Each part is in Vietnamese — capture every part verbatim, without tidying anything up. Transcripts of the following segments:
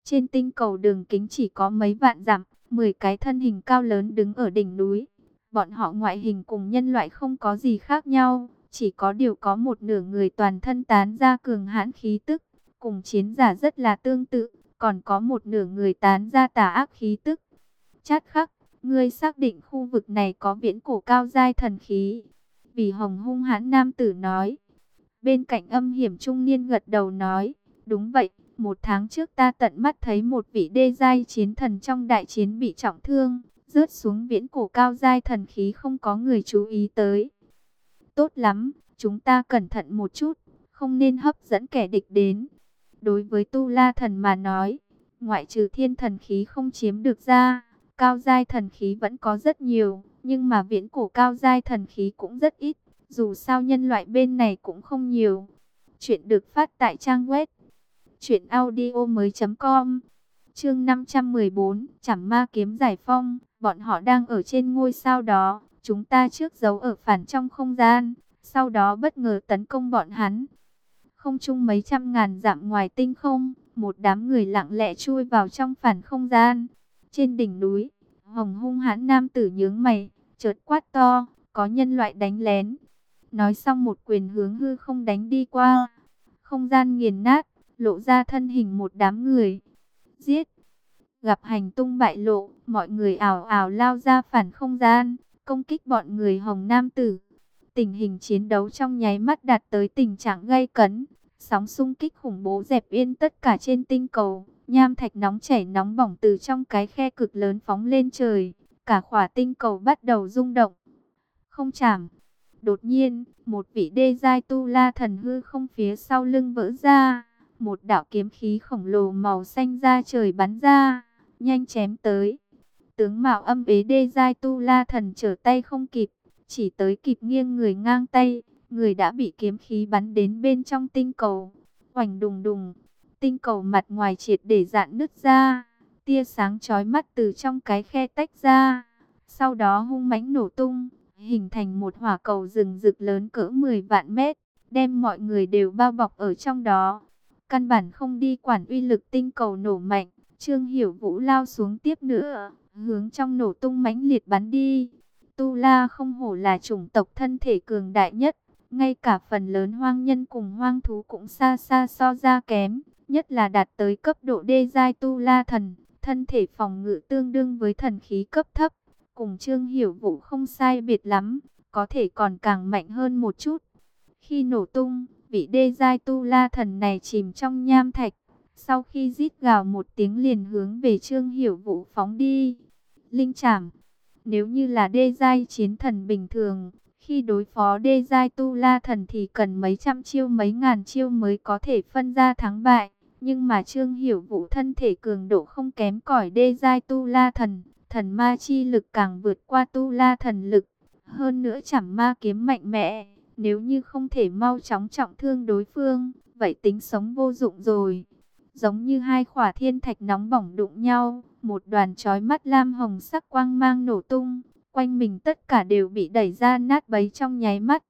Trên tinh cầu đường kính chỉ có mấy vạn dặm, mười cái thân hình cao lớn đứng ở đỉnh núi. Bọn họ ngoại hình cùng nhân loại không có gì khác nhau, chỉ có điều có một nửa người toàn thân tán ra cường hãn khí tức, cùng chiến giả rất là tương tự, còn có một nửa người tán ra tà ác khí tức. Chát Khắc, ngươi xác định khu vực này có viễn cổ cao giai thần khí? Vì hồng hung hãn nam tử nói. Bên cạnh âm hiểm trung niên gật đầu nói, đúng vậy, một tháng trước ta tận mắt thấy một vị đê giai chiến thần trong đại chiến bị trọng thương, rớt xuống viễn cổ cao giai thần khí không có người chú ý tới. Tốt lắm, chúng ta cẩn thận một chút, không nên hấp dẫn kẻ địch đến. Đối với Tu La Thần mà nói, ngoại trừ thiên thần khí không chiếm được ra, cao giai thần khí vẫn có rất nhiều, nhưng mà viễn cổ cao giai thần khí cũng rất ít, dù sao nhân loại bên này cũng không nhiều. Chuyện được phát tại trang web truyện audio mới chấm com. Chương năm trăm mười bốn, Trảm Ma kiếm giải phong. Bọn họ đang ở trên ngôi sao đó, chúng ta trước giấu ở phản trong không gian, sau đó bất ngờ tấn công bọn hắn. Không trung mấy trăm ngàn dặm ngoài tinh không, một đám người lặng lẽ chui vào trong phản không gian. Trên đỉnh núi, hồng hung hãn nam tử nhướng mày, chợt quát to, có nhân loại đánh lén. Nói xong một quyền hướng hư không đánh đi qua. Không gian nghiền nát, lộ ra thân hình một đám người. Giết! Gặp hành tung bại lộ, mọi người ảo ảo lao ra phản không gian, công kích bọn người hồng nam tử. Tình hình chiến đấu trong nháy mắt đạt tới tình trạng gay cấn. Sóng xung kích khủng bố dẹp yên tất cả trên tinh cầu. Nham thạch nóng chảy nóng bỏng từ trong cái khe cực lớn phóng lên trời. Cả khỏa tinh cầu bắt đầu rung động. Không chảm. Đột nhiên, một vị đê giai tu la thần hư không phía sau lưng vỡ ra. Một đạo kiếm khí khổng lồ màu xanh ra trời bắn ra, nhanh chém tới. Tướng mạo âm ế đê giai tu la thần trở tay không kịp, chỉ tới kịp nghiêng người ngang tay, người đã bị kiếm khí bắn đến bên trong tinh cầu. Oành đùng đùng, tinh cầu mặt ngoài triệt để rạn nứt ra, tia sáng chói mắt từ trong cái khe tách ra, sau đó hung mãnh nổ tung, hình thành một hỏa cầu rừng rực lớn cỡ mười vạn mét, đem mọi người đều bao bọc ở trong đó. Căn bản không đi quản uy lực tinh cầu nổ mạnh, Trương Hiểu Vũ lao xuống tiếp nữa, hướng trong nổ tung mãnh liệt bắn đi. Tu La không hổ là chủng tộc thân thể cường đại nhất, ngay cả phần lớn hoang nhân cùng hoang thú cũng xa xa so ra kém, nhất là đạt tới cấp độ đê giai Tu La thần, thân thể phòng ngự tương đương với thần khí cấp thấp, cùng Trương Hiểu Vũ không sai biệt lắm, có thể còn càng mạnh hơn một chút. Khi nổ tung, vị đê giai tu la thần này chìm trong nham thạch, sau khi rít gào một tiếng liền hướng về Trương Hiểu Vũ phóng đi. Linh chảm. Nếu như là đê giai chiến thần bình thường, khi đối phó đê giai tu la thần thì cần mấy trăm chiêu mấy ngàn chiêu mới có thể phân ra thắng bại. Nhưng mà Trương Hiểu Vũ thân thể cường độ không kém cỏi đê giai tu la thần, thần ma chi lực càng vượt qua tu la thần lực. Hơn nữa Trảm Ma kiếm mạnh mẽ, nếu như không thể mau chóng trọng thương đối phương, vậy tính sống vô dụng rồi. Giống như hai khỏa thiên thạch nóng bỏng đụng nhau, một đoàn chói mắt lam hồng sắc quang mang nổ tung, quanh mình tất cả đều bị đẩy ra nát bấy trong nháy mắt.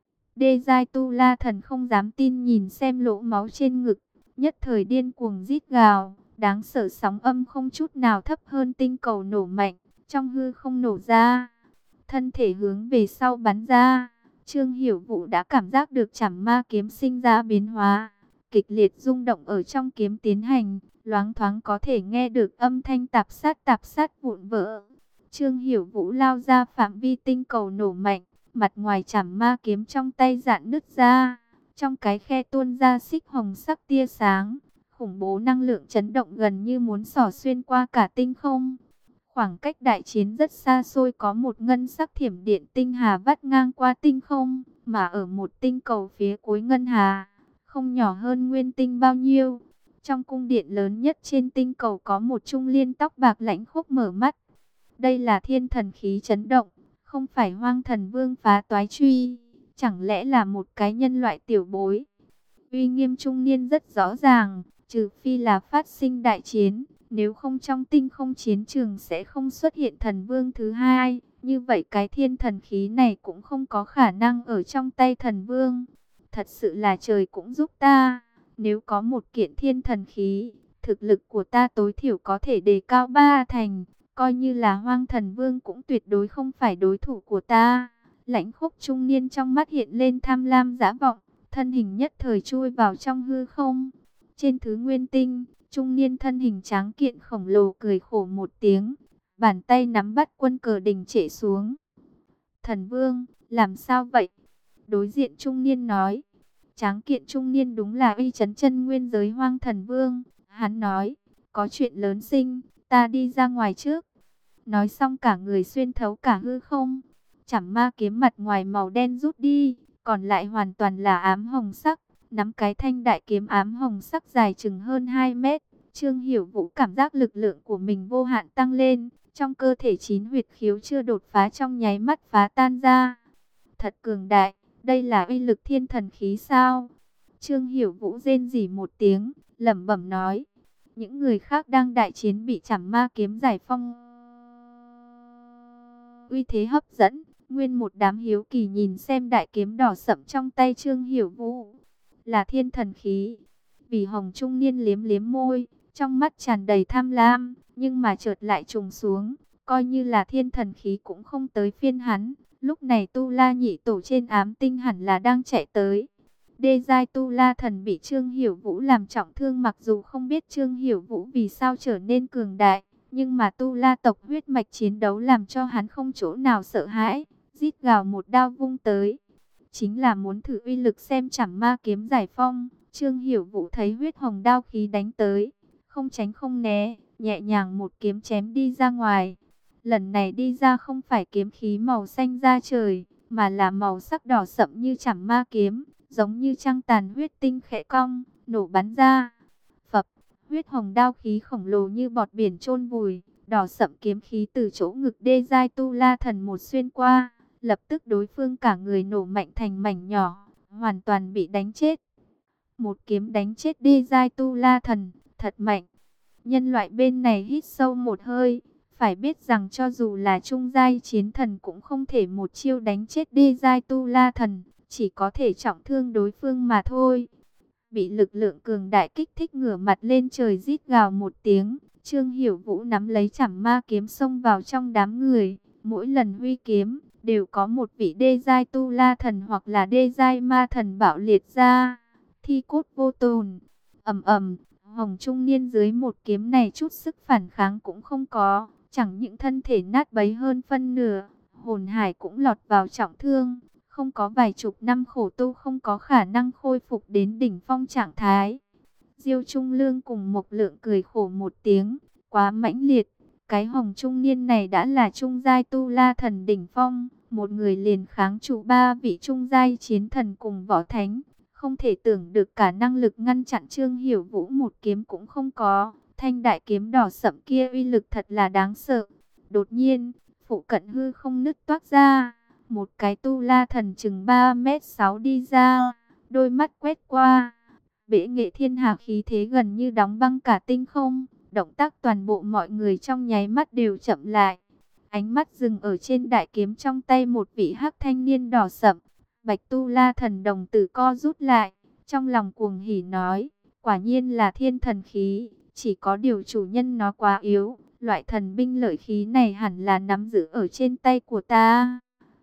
Đê giai tu la thần không dám tin nhìn xem lỗ máu trên ngực, nhất thời điên cuồng rít gào, đáng sợ sóng âm không chút nào thấp hơn tinh cầu nổ mạnh, trong hư không nổ ra, thân thể hướng về sau bắn ra. Trương Hiểu Vũ đã cảm giác được Trảm Ma kiếm sinh ra biến hóa, kịch liệt rung động ở trong kiếm tiến hành, loáng thoáng có thể nghe được âm thanh tạp sát tạp sát vụn vỡ. Trương Hiểu Vũ lao ra phạm vi tinh cầu nổ mạnh, mặt ngoài Trảm Ma kiếm trong tay rạn nứt ra, trong cái khe tuôn ra xích hồng sắc tia sáng, khủng bố năng lượng chấn động gần như muốn xỏ xuyên qua cả tinh không. Khoảng cách đại chiến rất xa xôi, có một ngân sắc thiểm điện tinh hà vắt ngang qua tinh không, mà ở một tinh cầu phía cuối ngân hà, không nhỏ hơn nguyên tinh bao nhiêu. Trong cung điện lớn nhất trên tinh cầu có một trung niên tóc bạc lãnh khốc mở mắt. Đây là thiên thần khí chấn động, không phải Hoang Thần Vương phá toái truy, chẳng lẽ là một cái nhân loại tiểu bối. Uy nghiêm trung niên rất rõ ràng, trừ phi là phát sinh đại chiến. Nếu không trong tinh không chiến trường sẽ không xuất hiện thần vương thứ hai. Như vậy cái thiên thần khí này cũng không có khả năng ở trong tay thần vương. Thật sự là trời cũng giúp ta. Nếu có một kiện thiên thần khí, thực thực lực của ta tối thiểu có thể đề cao ba thành, coi như là Hoang Thần Vương cũng tuyệt đối không phải đối thủ của ta. Lãnh Khốc trung niên trong mắt hiện lên tham lam dã vọng, thân hình nhất thời chui vào trong hư không. Trên thứ nguyên tinh, trung niên thân hình tráng kiện khổng lồ cười khổ một tiếng, bàn tay nắm bắt quân cờ đình trệ xuống. Thần Vương, làm sao vậy? Đối diện trung niên nói. Tráng kiện trung niên đúng là uy chấn chân nguyên giới Hoang Thần Vương. Hắn nói, có chuyện lớn sinh, ta đi ra ngoài trước. Nói xong cả người xuyên thấu cả hư không. Chảm ma kiếm mặt ngoài màu đen rút đi, còn lại hoàn toàn là ám hồng sắc. Nắm cái thanh đại kiếm ám hồng sắc dài chừng hơn hai mét. Trương Hiểu Vũ cảm giác lực lượng của mình vô hạn tăng lên. Trong cơ thể chín huyệt khiếu chưa đột phá trong nháy mắt phá tan ra. Thật cường đại, đây là uy lực thiên thần khí sao? Trương Hiểu Vũ rên rỉ một tiếng, lẩm bẩm nói. Những người khác đang đại chiến bị chảm ma kiếm giải phong. Uy thế hấp dẫn, nguyên một đám hiếu kỳ nhìn xem đại kiếm đỏ sậm trong tay Trương Hiểu Vũ. Là thiên thần khí. Vì Hồng trung niên liếm liếm môi, trong mắt tràn đầy tham lam, nhưng mà chợt lại trùng xuống, coi như là thiên thần khí cũng không tới phiên hắn. Lúc này Tu La nhị tổ trên ám tinh hẳn là đang chạy tới. Đê giai Tu La thần bị Trương Hiểu Vũ làm trọng thương, mặc dù không biết Trương Hiểu Vũ vì sao trở nên cường đại, nhưng mà Tu La tộc huyết mạch chiến đấu làm cho hắn không chỗ nào sợ hãi, rít gào một đao vung tới. Chính là muốn thử uy lực xem chảm ma kiếm giải phong. Trương Hiểu Vũ thấy huyết hồng đao khí đánh tới, không tránh không né, nhẹ nhàng một kiếm chém đi ra ngoài. Lần này đi ra không phải kiếm khí màu xanh da trời, mà là màu sắc đỏ sậm như chảm ma kiếm, giống như trăng tàn huyết tinh khẽ cong, nổ bắn ra. Phập, huyết hồng đao khí khổng lồ như bọt biển chôn vùi, đỏ sậm kiếm khí từ chỗ ngực đê giai Tu La thần một xuyên qua, lập tức đối phương cả người nổ mạnh thành mảnh nhỏ, hoàn toàn bị đánh chết. Một kiếm đánh chết đê giai Tu La thần, thật mạnh. Nhân loại bên này hít sâu một hơi, phải biết rằng cho dù là trung giai chiến thần cũng không thể một chiêu đánh chết đê giai Tu La thần, chỉ có thể trọng thương đối phương mà thôi. Bị lực lượng cường đại kích thích, ngửa mặt lên trời rít gào một tiếng, Trương Hiểu Vũ nắm lấy chảm ma kiếm xông vào trong đám người, mỗi lần huy kiếm đều có một vị đê giai Tu La thần hoặc là đê giai ma thần bạo liệt ra, thi cốt vô tồn. Ầm ầm, Hồng trung niên dưới một kiếm này chút sức phản kháng cũng không có, chẳng những thân thể nát bấy hơn phân nửa, hồn hải cũng lọt vào trọng thương, không có vài chục năm khổ tu không có khả năng khôi phục đến đỉnh phong trạng thái. Diêu Trung Lương cùng Mộc Lượng cười khổ một tiếng, quá mãnh liệt, cái Hồng trung niên này đã là trung giai Tu La thần đỉnh phong, một người liền kháng trụ ba vị trung giai chiến thần cùng võ thánh. Không thể tưởng được cả năng lực ngăn chặn Trương Hiểu Vũ một kiếm cũng không có. Thanh đại kiếm đỏ sậm kia uy lực thật là đáng sợ. Đột nhiên, phụ cận hư không nứt toác ra. Một cái Tu La thần chừng ba mét sáu đi ra. Đôi mắt quét qua. Bệ nghệ thiên hà khí thế gần như đóng băng cả tinh không. Động tác toàn bộ mọi người trong nháy mắt đều chậm lại. Ánh mắt dừng ở trên đại kiếm trong tay một vị hắc thanh niên đỏ sậm. Bạch Tu La thần đồng tử co rút lại, trong lòng cuồng hỉ nói, quả nhiên là thiên thần khí, chỉ có điều chủ nhân nó quá yếu, loại thần binh lợi khí này hẳn là nắm giữ ở trên tay của ta.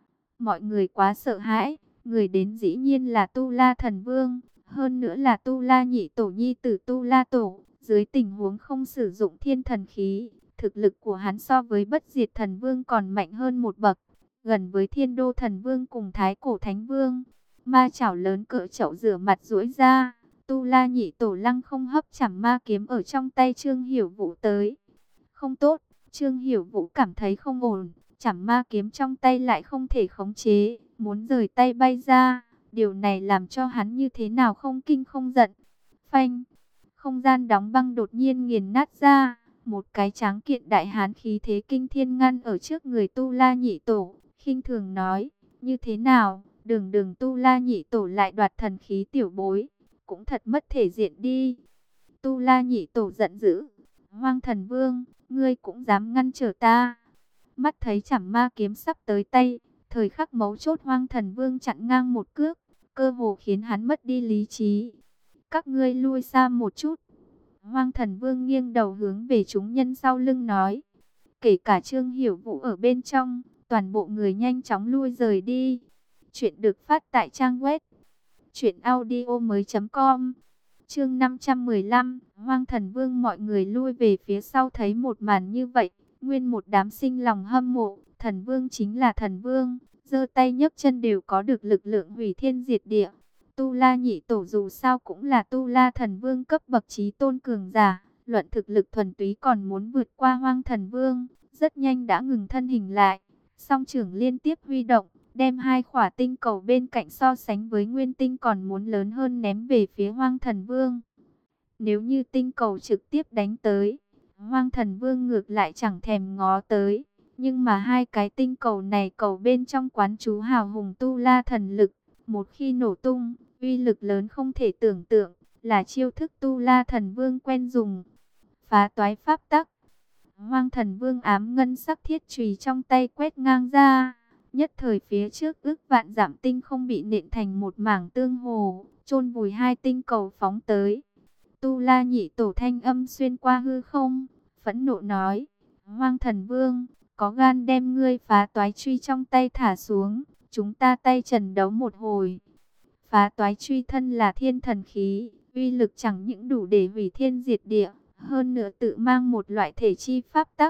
Mọi người quá sợ hãi, người đến dĩ nhiên là Tu La thần vương, hơn nữa là Tu La nhị tổ nhi tử Tu La tổ, dưới tình huống không sử dụng thiên thần khí, thực lực của hắn so với bất diệt thần vương còn mạnh hơn một bậc. Gần với Thiên Đô Thần Vương cùng Thái Cổ Thánh Vương, ma chảo lớn cỡ chậu rửa mặt duỗi ra, Tu La nhị tổ lăng không hấp chảm ma kiếm ở trong tay Trương Hiểu Vũ tới. Không tốt, Trương Hiểu Vũ cảm thấy không ổn, chảm ma kiếm trong tay lại không thể khống chế, muốn rời tay bay ra, điều này làm cho hắn như thế nào không kinh không giận. Phanh, không gian đóng băng đột nhiên nghiền nát ra, một cái tráng kiện đại hán khí thế kinh thiên ngăn ở trước người Tu La nhị tổ. Khinh thường nói, như thế nào, đường đường Tu La nhị tổ lại đoạt thần khí tiểu bối, cũng thật mất thể diện đi. Tu La nhị tổ giận dữ, Hoang thần vương, ngươi cũng dám ngăn trở ta. Mắt thấy chảm ma kiếm sắp tới tay, thời khắc mấu chốt Hoang thần vương chặn ngang một cước, cơ hồ khiến hắn mất đi lý trí. Các ngươi lui xa một chút. Hoang Thần Vương nghiêng đầu hướng về chúng nhân sau lưng nói. Kể cả Trương Hiểu Vũ ở bên trong, toàn bộ người nhanh chóng lui rời đi. Chuyện được phát tại trang web truyện audio mới chấm com. Chương năm trăm mười lăm, Hoang Thần Vương. Mọi người lui về phía sau thấy một màn như vậy, nguyên một đám sinh lòng hâm mộ. Thần Vương chính là Thần Vương, giơ tay nhấc chân đều có được lực lượng hủy thiên diệt địa. Tu La Nhị Tổ dù sao cũng là Tu La Thần Vương cấp bậc chí tôn cường giả, luận thực lực thuần túy còn muốn vượt qua Hoang Thần Vương. Rất nhanh đã ngừng thân hình lại, song trưởng liên tiếp huy động, đem hai khỏa tinh cầu bên cạnh so sánh với nguyên tinh còn muốn lớn hơn ném về phía Hoang Thần Vương. Nếu như tinh cầu trực tiếp đánh tới, Hoang Thần Vương ngược lại chẳng thèm ngó tới. Nhưng mà hai cái tinh cầu này cầu bên trong quán chú hào hùng Tu La thần lực, một khi nổ tung, uy lực lớn không thể tưởng tượng, là chiêu thức Tu La Thần Vương quen dùng. Phá toái pháp tắc. Hoang Thần Vương ám ngân sắc thiết chùy trong tay quét ngang ra, nhất thời phía trước ước vạn giảm tinh không bị nện thành một mảng tương hồ, chôn vùi hai tinh cầu phóng tới. Tu La Nhị Tổ thanh âm xuyên qua hư không, phẫn nộ nói: Hoang Thần Vương, có gan đem ngươi phá toái truy trong tay thả xuống, chúng ta tay trần đấu một hồi. Phá toái truy thân là thiên thần khí, uy lực chẳng những đủ để hủy thiên diệt địa, hơn nữa tự mang một loại thể chi pháp tắc.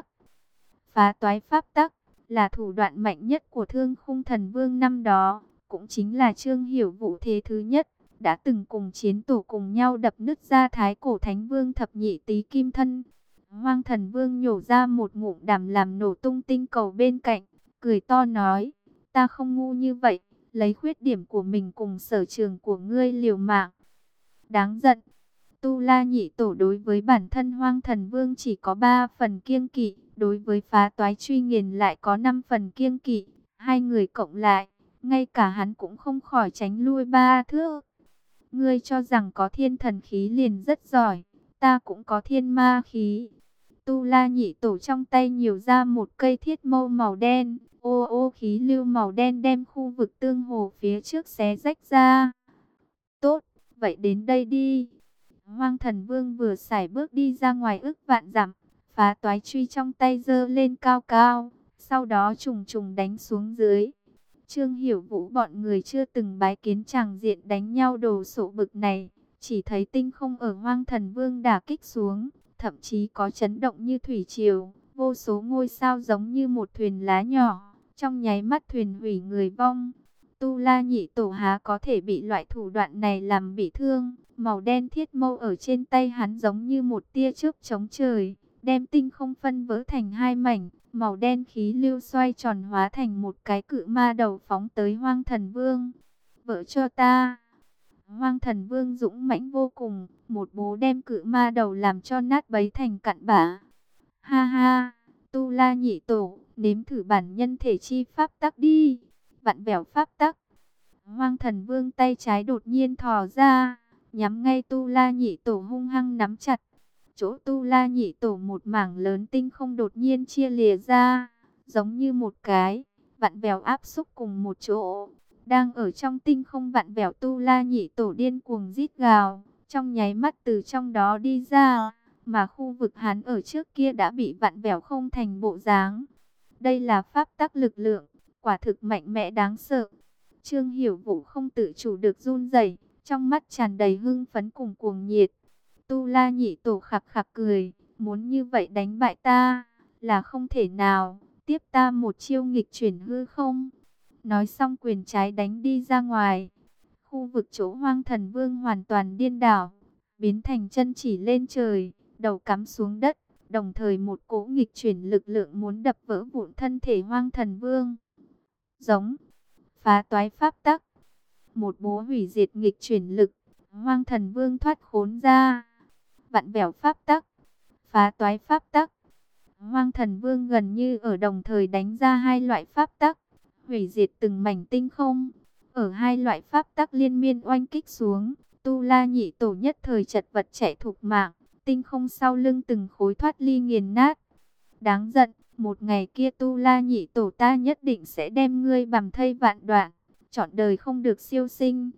Phá toái pháp tắc là thủ đoạn mạnh nhất của Thương Khung Thần Vương năm đó, cũng chính là Trương Hiểu Vũ thế thứ nhất, đã từng cùng chiến tổ cùng nhau đập nứt ra Thái Cổ Thánh Vương thập nhị tý kim thân. Hoang Thần Vương nhổ ra một ngụm đàm làm nổ tung tinh cầu bên cạnh, cười to nói: ta không ngu như vậy, lấy khuyết điểm của mình cùng sở trường của ngươi liều mạng. Đáng giận. Tu La Nhị Tổ đối với bản thân Hoang Thần Vương chỉ có ba phần kiêng kỵ, đối với phá toái truy nghiền lại có năm phần kiêng kỵ. Hai người cộng lại, ngay cả hắn cũng không khỏi tránh lui ba thước. Ngươi cho rằng có thiên thần khí liền rất giỏi, ta cũng có thiên ma khí. Tu La Nhị Tổ trong tay nhiều ra một cây thiết mâu màu đen, ô ô khí lưu màu đen đem khu vực tương hồ phía trước xé rách ra. Tốt, vậy đến đây đi. Hoang Thần Vương vừa sải bước đi ra ngoài ức vạn dặm, phá toái truy trong tay giơ lên cao cao, sau đó trùng trùng đánh xuống dưới. Trương Hiểu Vũ bọn người chưa từng bái kiến tràng diện đánh nhau đồ sộ bực này, chỉ thấy tinh không ở Hoang Thần Vương đả kích xuống, thậm chí có chấn động như thủy triều, vô số ngôi sao giống như một thuyền lá nhỏ, trong nháy mắt thuyền hủy người vong. Tu La Nhị Tổ há có thể bị loại thủ đoạn này làm bị thương. Màu đen thiết mâu ở trên tay hắn giống như một tia chớp chống trời, đem tinh không phân vỡ thành hai mảnh. Màu đen khí lưu xoay tròn hóa thành một cái cự ma đầu phóng tới Hoang Thần Vương. Vỡ cho ta. Hoang Thần Vương dũng mãnh vô cùng, một bố đem cự ma đầu làm cho nát bấy thành cặn bã. Ha ha, Tu La Nhị Tổ, nếm thử bản nhân thể chi pháp tắc đi. Vặn vẹo pháp tắc. Hoang Thần Vương tay trái đột nhiên thò ra, nhắm ngay Tu La Nhị Tổ hung hăng nắm chặt. Chỗ Tu La Nhị Tổ một mảng lớn tinh không đột nhiên chia lìa ra, giống như một cái vặn vẹo áp xúc cùng một chỗ. Đang ở trong tinh không vặn vẹo Tu La Nhị Tổ điên cuồng rít gào, trong nháy mắt từ trong đó đi ra, mà khu vực hắn ở trước kia đã bị vặn vẹo không thành bộ dáng. Đây là pháp tắc lực lượng, quả thực mạnh mẽ đáng sợ. Trương Hiểu Vũ không tự chủ được run rẩy, trong mắt tràn đầy hưng phấn cùng cuồng nhiệt. Tu La Nhị Tổ khặc khặc cười, muốn như vậy đánh bại ta là không thể nào, tiếp ta một chiêu nghịch chuyển hư không. Nói xong quyền trái đánh đi ra ngoài. Khu vực chỗ Hoang Thần Vương hoàn toàn điên đảo, biến thành chân chỉ lên trời, đầu cắm xuống đất, đồng thời một cỗ nghịch chuyển lực lượng muốn đập vỡ vụn thân thể Hoang Thần Vương. Giống phá toái pháp tắc, một bố hủy diệt nghịch chuyển lực, Hoang Thần Vương thoát khốn ra. Vặn vẹo pháp tắc, phá toái pháp tắc. Hoang Thần Vương gần như ở đồng thời đánh ra hai loại pháp tắc, hủy diệt từng mảnh tinh không. Ở hai loại pháp tắc liên miên oanh kích xuống, Tu La Nhị Tổ nhất thời chật vật chạy thục mạng, tinh không sau lưng từng khối thoát ly nghiền nát. Đáng giận, một ngày kia Tu La Nhị Tổ ta nhất định sẽ đem ngươi bằm thây vạn đoạn, trọn đời không được siêu sinh.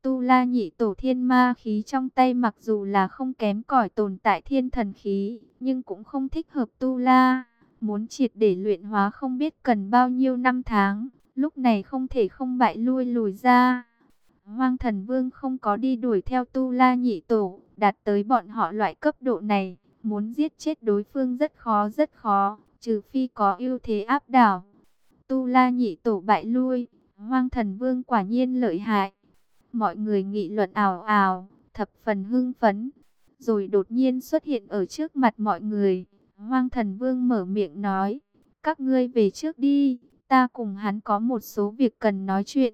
Tu La Nhị Tổ thiên ma khí trong tay mặc dù là không kém cỏi tồn tại thiên thần khí, nhưng cũng không thích hợp Tu La. Muốn triệt để luyện hóa không biết cần bao nhiêu năm tháng, lúc này không thể không bại lui lùi ra. Hoang Thần Vương không có đi đuổi theo Tu La Nhị Tổ, đạt tới bọn họ loại cấp độ này, muốn giết chết đối phương rất khó rất khó, trừ phi có ưu thế áp đảo. Tu La Nhị Tổ bại lui, Hoang Thần Vương quả nhiên lợi hại. Mọi người nghị luận ào ào, thập phần hưng phấn. Rồi đột nhiên xuất hiện ở trước mặt mọi người. Hoang Thần Vương mở miệng nói, các ngươi về trước đi, ta cùng hắn có một số việc cần nói chuyện.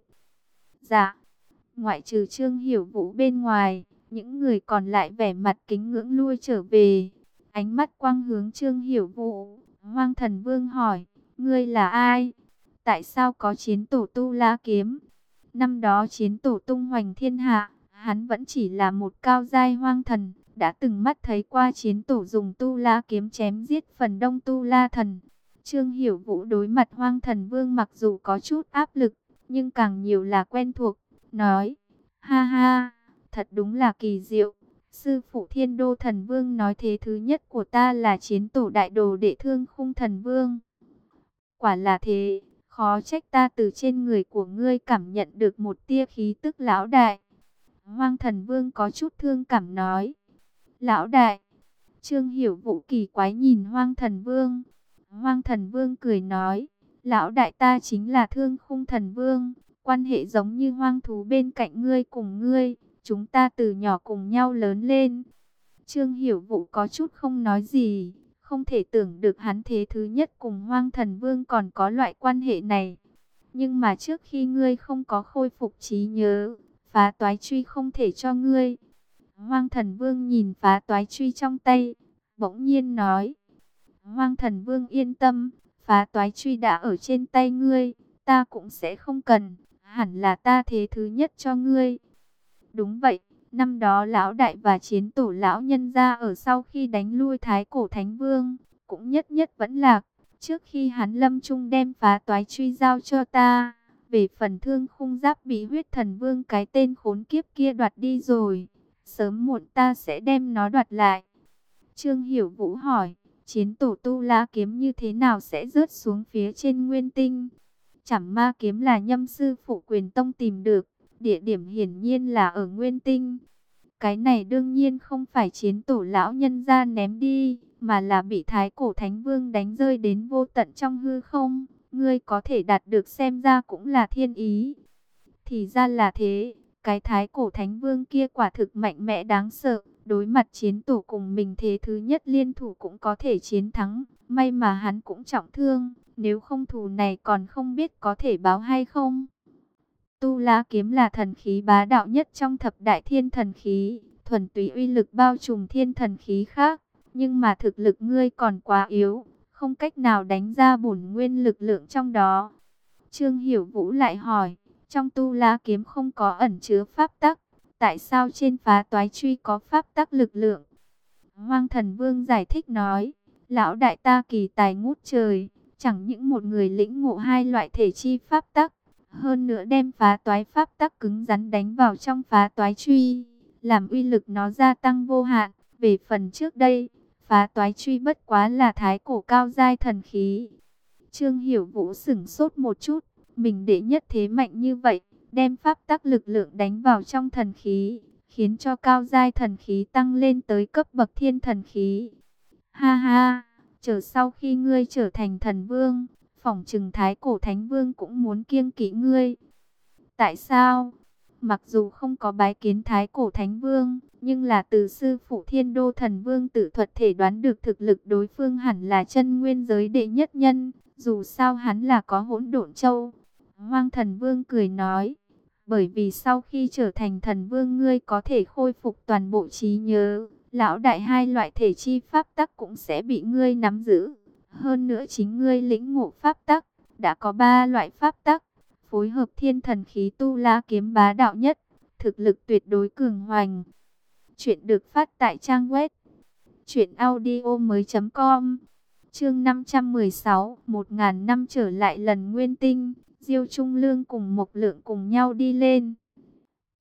Dạ, ngoại trừ Trương Hiểu Vũ bên ngoài, những người còn lại vẻ mặt kính ngưỡng lui trở về. Ánh mắt quang hướng Trương Hiểu Vũ, Hoang Thần Vương hỏi, ngươi là ai? Tại sao có chiến tổ Tu La kiếm? Năm đó chiến tổ tung hoành thiên hạ, hắn vẫn chỉ là một cao giai hoang thần, đã từng mắt thấy qua chiến tổ dùng Tu La kiếm chém giết phần đông Tu La thần. Trương Hiểu Vũ đối mặt Hoang Thần Vương mặc dù có chút áp lực, nhưng càng nhiều là quen thuộc, nói, ha ha, thật đúng là kỳ diệu. Sư phụ Thiên Đô Thần Vương nói thế thứ nhất của ta là chiến tổ đại đồ đệ Thương Khung Thần Vương. Quả là thế. Khó trách ta từ trên người của ngươi cảm nhận được một tia khí tức lão đại. Hoang Thần Vương có chút thương cảm nói. Lão đại. Trương Hiểu Vũ kỳ quái nhìn Hoang Thần Vương. Hoang Thần Vương cười nói. Lão đại ta chính là Thương Khung Thần Vương. Quan hệ giống như hoang thú bên cạnh ngươi cùng ngươi. Chúng ta từ nhỏ cùng nhau lớn lên. Trương Hiểu Vũ có chút không nói gì. Không thể tưởng được hắn thế thứ nhất cùng Hoang Thần Vương còn có loại quan hệ này. Nhưng mà trước khi ngươi không có khôi phục trí nhớ, phá toái truy không thể cho ngươi. Hoang Thần Vương nhìn phá toái truy trong tay, bỗng nhiên nói. Hoang Thần Vương yên tâm, phá toái truy đã ở trên tay ngươi, ta cũng sẽ không cần, hẳn là ta thế thứ nhất cho ngươi. Đúng vậy. Năm đó lão đại và chiến tổ lão nhân ra ở sau khi đánh lui Thái Cổ Thánh Vương, cũng nhất nhất vẫn lạc. Trước khi hắn lâm chung đem phá toái truy giao cho ta, về phần Thương Khung giáp bị huyết thần vương cái tên khốn kiếp kia đoạt đi rồi. Sớm muộn ta sẽ đem nó đoạt lại. Trương Hiểu Vũ hỏi, chiến tổ Tu La kiếm như thế nào sẽ rớt xuống phía trên nguyên tinh? Trảm ma kiếm là nhâm sư phụ Quyền Tông tìm được. Địa điểm hiển nhiên là ở Nguyên Tinh. Cái này đương nhiên không phải chiến tổ lão nhân gia ném đi, mà là bị Thái Cổ Thánh Vương đánh rơi đến vô tận trong hư không. Ngươi có thể đạt được xem ra cũng là thiên ý. Thì ra là thế, cái Thái Cổ Thánh Vương kia quả thực mạnh mẽ đáng sợ. Đối mặt chiến tổ cùng mình thế thứ nhất liên thủ cũng có thể chiến thắng. May mà hắn cũng trọng thương, nếu không thù này còn không biết có thể báo hay không. Tu La kiếm là thần khí bá đạo nhất trong thập đại thiên thần khí, thuần túy uy lực bao trùm thiên thần khí khác, nhưng mà thực lực ngươi còn quá yếu, không cách nào đánh ra bổn nguyên lực lượng trong đó. Trương Hiểu Vũ lại hỏi, trong Tu La kiếm không có ẩn chứa pháp tắc, tại sao trên phá toái truy có pháp tắc lực lượng? Hoang Thần Vương giải thích nói, lão đại ta kỳ tài ngút trời, chẳng những một người lĩnh ngộ hai loại thể chi pháp tắc, hơn nữa đem phá toái pháp tắc cứng rắn đánh vào trong phá toái truy, làm uy lực nó gia tăng vô hạn. Về phần trước đây, phá toái truy bất quá là thái cổ cao giai thần khí. Trương Hiểu Vũ sửng sốt một chút, mình đệ nhất thế mạnh như vậy, đem pháp tắc lực lượng đánh vào trong thần khí, khiến cho cao giai thần khí tăng lên tới cấp bậc thiên thần khí. Ha ha, chờ sau khi ngươi trở thành thần vương, phỏng chừng Thái Cổ Thánh Vương cũng muốn kiêng kỵ ngươi. Tại sao? Mặc dù không có bái kiến Thái Cổ Thánh Vương, nhưng là từ sư phụ Thiên Đô Thần Vương tự thuật thể đoán được thực lực đối phương hẳn là chân nguyên giới đệ nhất nhân, dù sao hắn là có hỗn độn châu. Hoang Thần Vương cười nói, bởi vì sau khi trở thành thần vương ngươi có thể khôi phục toàn bộ trí nhớ, lão đại hai loại thể chi pháp tắc cũng sẽ bị ngươi nắm giữ. Hơn nữa chính ngươi lĩnh ngộ pháp tắc, đã có ba loại pháp tắc, phối hợp thiên thần khí Tu La kiếm bá đạo nhất, thực lực tuyệt đối cường hoành. Chuyện được phát tại trang web truyện audio mới chấm com. Chương năm trăm mười sáu, một ngàn năm trở lại lần nguyên tinh, Diêu Trung Lương cùng Mộc Lượng cùng nhau đi lên.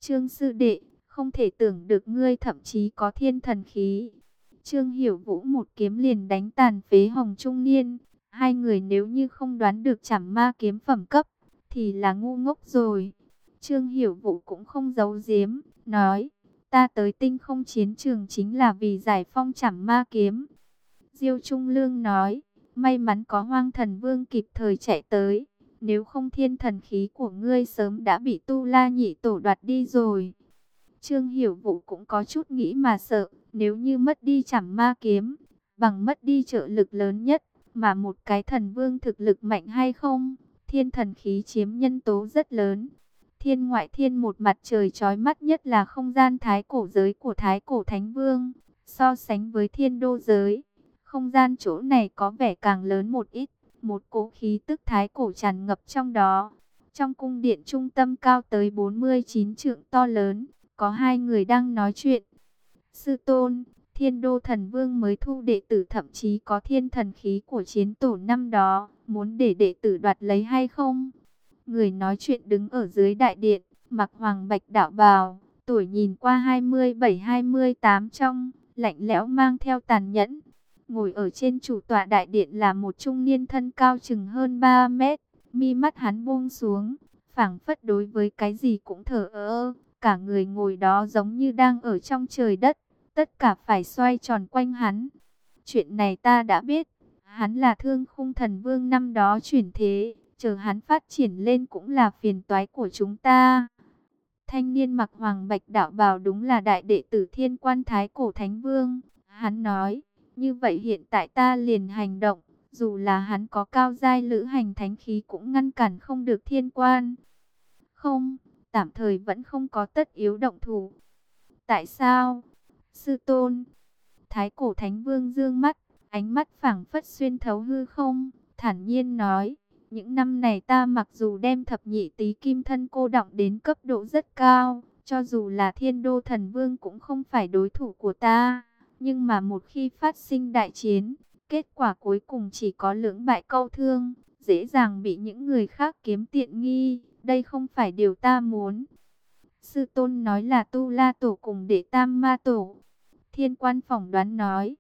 Trương sư đệ, không thể tưởng được ngươi thậm chí có thiên thần khí. Trương Hiểu Vũ một kiếm liền đánh tàn phế Hồng Trung Niên. Hai người nếu như không đoán được Trảm Ma kiếm phẩm cấp, thì là ngu ngốc rồi. Trương Hiểu Vũ cũng không giấu giếm, nói, ta tới tinh không chiến trường chính là vì giải phong Trảm Ma kiếm. Diêu Trung Lương nói, may mắn có Hoang Thần Vương kịp thời chạy tới, nếu không thiên thần khí của ngươi sớm đã bị Tu La Nhị Tổ đoạt đi rồi. Trương Hiểu Vũ cũng có chút nghĩ mà sợ, nếu như mất đi Trảm Ma kiếm, bằng mất đi trợ lực lớn nhất, mà một cái thần vương thực lực mạnh hay không, thiên thần khí chiếm nhân tố rất lớn. Thiên ngoại thiên một mặt trời chói mắt nhất là không gian thái cổ giới của Thái Cổ Thánh Vương, so sánh với thiên đô giới, không gian chỗ này có vẻ càng lớn một ít, một cỗ khí tức thái cổ tràn ngập trong đó. Trong cung điện trung tâm cao tới bốn mươi chín trượng to lớn, có hai người đang nói chuyện. Sư tôn, Thiên Đô Thần Vương mới thu đệ tử, thậm chí có thiên thần khí của chiến tổ năm đó, muốn để đệ tử đoạt lấy hay không? Người nói chuyện đứng ở dưới đại điện, mặc hoàng bạch đạo bào, tuổi nhìn qua hai mươi bảy hai mươi tám trong, lạnh lẽo mang theo tàn nhẫn. Ngồi ở trên chủ tọa đại điện là một trung niên thân cao chừng hơn ba mét, mi mắt hắn buông xuống, phảng phất đối với cái gì cũng thờ ơ, cả người ngồi đó giống như đang ở trong trời đất, tất cả phải xoay tròn quanh hắn. Chuyện này ta đã biết, hắn là Thương Khung Thần Vương năm đó chuyển thế, chờ hắn phát triển lên cũng là phiền toái của chúng ta. Thanh niên mặc hoàng bạch đạo bào đúng là đại đệ tử Thiên Quan Thái Cổ Thánh Vương, hắn nói. Như vậy hiện tại ta liền hành động, dù là hắn có cao giai lữ hành thánh khí cũng ngăn cản không được Thiên Quan. Không, tạm thời vẫn không có tất yếu động thủ. Tại sao? Sư tôn. Thái Cổ Thánh Vương dương mắt, ánh mắt phảng phất xuyên thấu hư không, thản nhiên nói, những năm này ta mặc dù đem thập nhị tý kim thân cô đọng đến cấp độ rất cao, cho dù là Thiên Đô Thần Vương cũng không phải đối thủ của ta. Nhưng mà một khi phát sinh đại chiến, kết quả cuối cùng chỉ có lưỡng bại câu thương, dễ dàng bị những người khác kiếm tiện nghi, đây không phải điều ta muốn. Sư tôn nói là Tu La Tổ cùng Đệ Tam Ma Tổ. Thiên Quan phỏng đoán nói,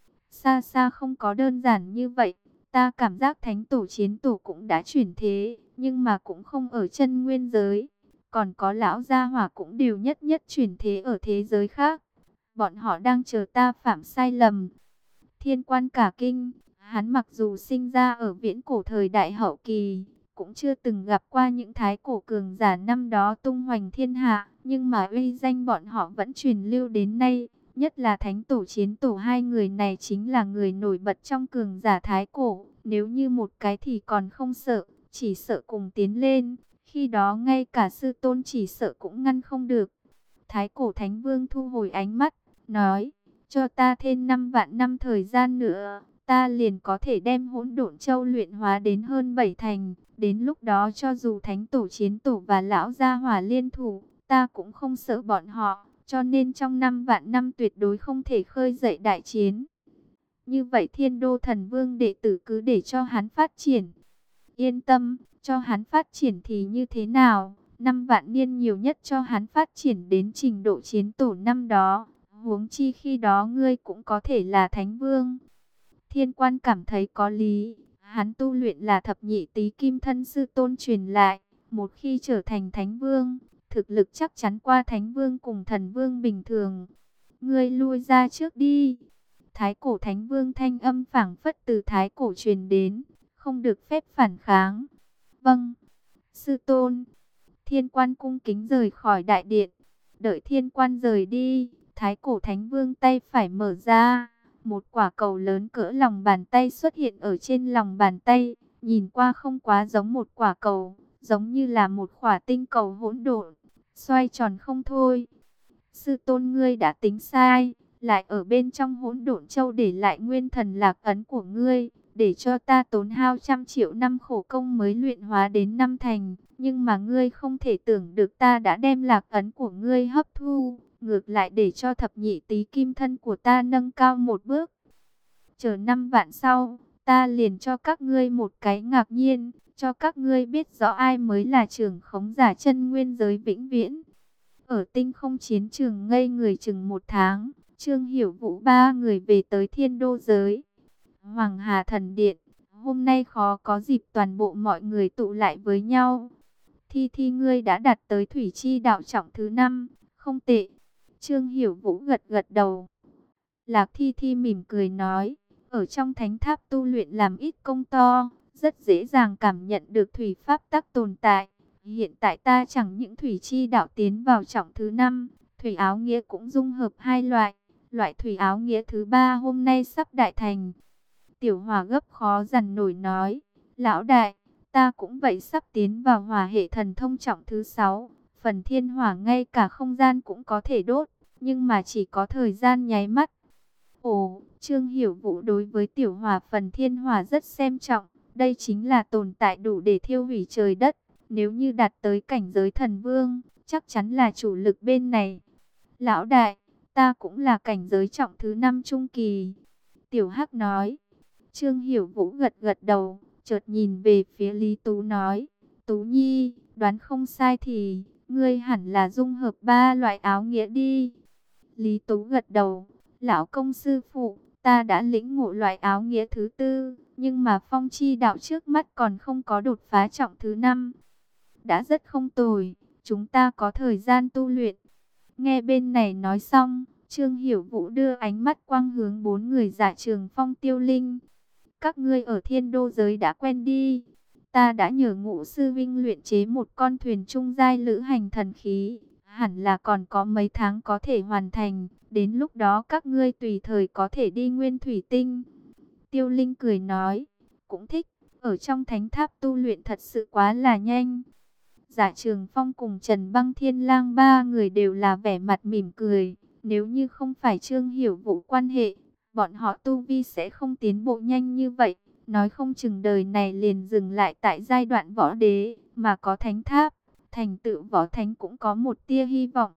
xa xa không có đơn giản như vậy, ta cảm giác Thánh Tổ Chiến Tổ cũng đã chuyển thế, nhưng mà cũng không ở chân nguyên giới, còn có lão gia hỏa cũng đều nhất nhất chuyển thế ở thế giới khác. Bọn họ đang chờ ta phạm sai lầm. Thiên Quan cả kinh, hắn mặc dù sinh ra ở viễn cổ thời đại hậu kỳ, cũng chưa từng gặp qua những thái cổ cường giả năm đó tung hoành thiên hạ, nhưng mà uy danh bọn họ vẫn truyền lưu đến nay, nhất là Thánh Tổ Chiến Tổ, hai người này chính là người nổi bật trong cường giả thái cổ, nếu như một cái thì còn không sợ, chỉ sợ cùng tiến lên, khi đó ngay cả sư tôn chỉ sợ cũng ngăn không được. Thái Cổ Thánh Vương thu hồi ánh mắt, nói, cho ta thêm năm vạn năm thời gian nữa, ta liền có thể đem Hỗn Độn Châu luyện hóa đến hơn bảy thành, đến lúc đó cho dù Thánh Tổ Chiến Tổ và Lão Gia Hỏa liên thủ, ta cũng không sợ bọn họ, cho nên trong năm vạn năm tuyệt đối không thể khơi dậy đại chiến. Như vậy Thiên Đô Thần Vương đệ tử cứ để cho hắn phát triển. Yên tâm, cho hắn phát triển thì như thế nào? Năm vạn niên nhiều nhất cho hắn phát triển đến trình độ chiến tổ năm đó. Huống chi khi đó ngươi cũng có thể là Thánh Vương. Thiên Quan cảm thấy có lý. Hắn tu luyện là thập nhị tý kim thân sư tôn truyền lại. Một khi trở thành Thánh Vương, thực lực chắc chắn qua Thánh Vương cùng Thần Vương bình thường. Ngươi lui ra trước đi. Thái Cổ Thánh Vương thanh âm phảng phất từ Thái Cổ truyền đến, không được phép phản kháng. Vâng, sư tôn. Thiên Quan cung kính rời khỏi đại điện. Đợi Thiên Quan rời đi, Thái Cổ Thánh Vương tay phải mở ra, một quả cầu lớn cỡ lòng bàn tay xuất hiện ở trên lòng bàn tay, nhìn qua không quá giống một quả cầu, giống như là một quả tinh cầu hỗn độn, xoay tròn không thôi. Sư tôn, ngươi đã tính sai, lại ở bên trong Hỗn Độn Châu để lại nguyên thần lạc ấn của ngươi, để cho ta tốn hao trăm triệu năm khổ công mới luyện hóa đến năm thành, nhưng mà ngươi không thể tưởng được ta đã đem lạc ấn của ngươi hấp thu, ngược lại để cho thập nhị tý kim thân của ta nâng cao một bước. Chờ năm vạn sau, ta liền cho các ngươi một cái ngạc nhiên, cho các ngươi biết rõ ai mới là trưởng khống giả chân nguyên giới vĩnh viễn. Ở tinh không chiến trường ngây người chừng một tháng, Trương Hiểu Vũ ba người về tới Thiên Đô giới. Hoàng Hà Thần Điện, hôm nay khó có dịp toàn bộ mọi người tụ lại với nhau. Thi Thi, ngươi đã đạt tới Thủy Chi đạo trọng thứ năm, không tệ. Trương Hiểu Vũ gật gật đầu. Lạc Thi Thi mỉm cười nói, ở trong thánh tháp tu luyện làm ít công to, rất dễ dàng cảm nhận được thủy pháp tắc tồn tại. Hiện tại ta chẳng những Thủy Chi đạo tiến vào trọng thứ năm, thủy áo nghĩa cũng dung hợp hai loại. Loại thủy áo nghĩa thứ ba hôm nay sắp đại thành. Tiểu Hòa gấp khó dằn nổi nói, lão đại, ta cũng vậy, sắp tiến vào hỏa hệ thần thông trọng thứ sáu. Phần thiên hỏa ngay cả không gian cũng có thể đốt, nhưng mà chỉ có thời gian nháy mắt. Ồ, Trương Hiểu Vũ đối với tiểu hỏa phần thiên hỏa rất xem trọng. Đây chính là tồn tại đủ để thiêu hủy trời đất. Nếu như đạt tới cảnh giới thần vương, chắc chắn là chủ lực bên này. Lão đại, ta cũng là cảnh giới trọng thứ năm trung kỳ. Tiểu Hắc nói. Trương Hiểu Vũ gật gật đầu, chợt nhìn về phía Lý Tú nói, Tú Nhi, đoán không sai thì, ngươi hẳn là dung hợp ba loại áo nghĩa đi. Lý Tú gật đầu, lão công sư phụ, ta đã lĩnh ngộ loại áo nghĩa thứ tư, nhưng mà phong chi đạo trước mắt còn không có đột phá trọng thứ năm. Đã rất không tồi, chúng ta có thời gian tu luyện. Nghe bên này nói xong, Trương Hiểu Vũ đưa ánh mắt quang hướng bốn người Dạ Trường Phong, Tiêu Linh. Các ngươi ở Thiên Đô giới đã quen đi. Ta đã nhờ Ngũ sư vinh luyện chế một con thuyền trung giai lữ hành thần khí. Hẳn là còn có mấy tháng có thể hoàn thành. Đến lúc đó các ngươi tùy thời có thể đi Nguyên Thủy Tinh. Tiêu Linh cười nói. Cũng thích. Ở trong thánh tháp tu luyện thật sự quá là nhanh. Dạ Trường Phong cùng Trần Băng Thiên Lang ba người đều là vẻ mặt mỉm cười. Nếu như không phải Trương Hiểu Vũ quan hệ, bọn họ tu vi sẽ không tiến bộ nhanh như vậy. Nói không chừng đời này liền dừng lại tại giai đoạn võ đế, mà có thánh tháp, thành tựu võ thánh cũng có một tia hy vọng.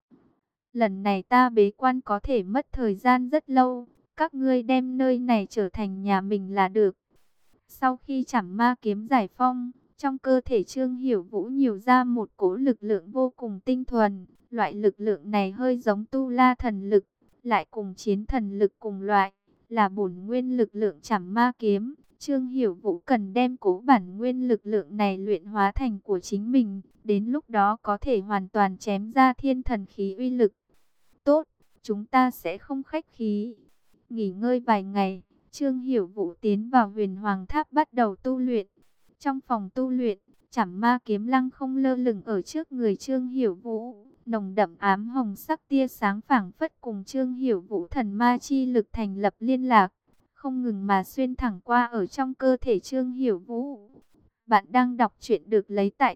Lần này ta bế quan có thể mất thời gian rất lâu, các ngươi đem nơi này trở thành nhà mình là được. Sau khi Trảm Ma kiếm giải phong, trong cơ thể Trương Hiểu Vũ nhiều ra một cỗ lực lượng vô cùng tinh thuần. Loại lực lượng này hơi giống tu la thần lực, lại cùng chiến thần lực cùng loại, là bổn nguyên lực lượng Trảm Ma kiếm. Trương Hiểu Vũ cần đem cố bản nguyên lực lượng này luyện hóa thành của chính mình, đến lúc đó có thể hoàn toàn chém ra thiên thần khí uy lực. Tốt, chúng ta sẽ không khách khí. Nghỉ ngơi vài ngày, Trương Hiểu Vũ tiến vào Huyền Hoàng Tháp bắt đầu tu luyện. Trong phòng tu luyện, Trảm Ma kiếm lăng không lơ lửng ở trước người Trương Hiểu Vũ, nồng đậm ám hồng sắc tia sáng phảng phất cùng Trương Hiểu Vũ thần ma chi lực thành lập liên lạc, không ngừng mà xuyên thẳng qua ở trong cơ thể Trương Hiểu Vũ. Bạn đang đọc truyện được lấy tại